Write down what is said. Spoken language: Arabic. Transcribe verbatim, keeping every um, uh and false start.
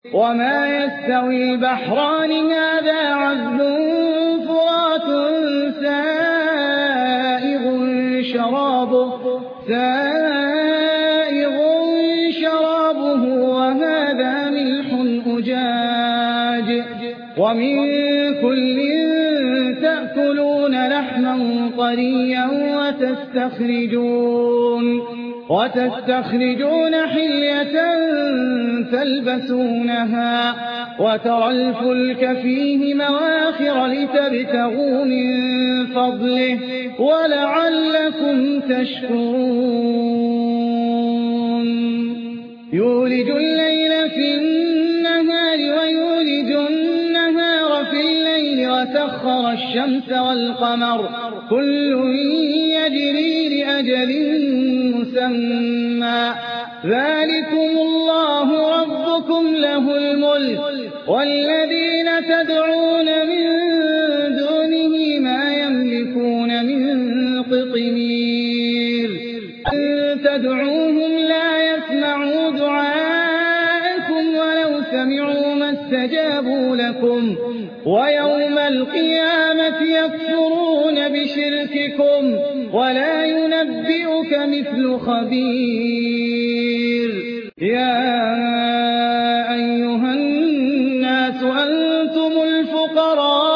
وما يستوي البحران هذا عذب فرات سائغ شرابه, سائغ شرابه وهذا ملح أجاج ومن كل تأكلون لحما طريا وتستخرجون, وتستخرجون حلية تلبسونها وترى الفلك فيه مواخر لتبتغوا من فضله ولعلكم تشكرون. يولج الليل في النهار ويولج النهار في الليل وسخر الشمس والقمر كل يجري لأجل مسمى ذلكم الله ربكم له الملك والذين تدعون من دونه ما يملكون من قطمير إن تدعوهم لا يسمعوا دعاءكم ولو سمعوا ما استجابوا لكم ويوم القيامة يكفرون بشرككم ولا ينبئك مثل خبير. يا أيها الناس أنتم الفقراء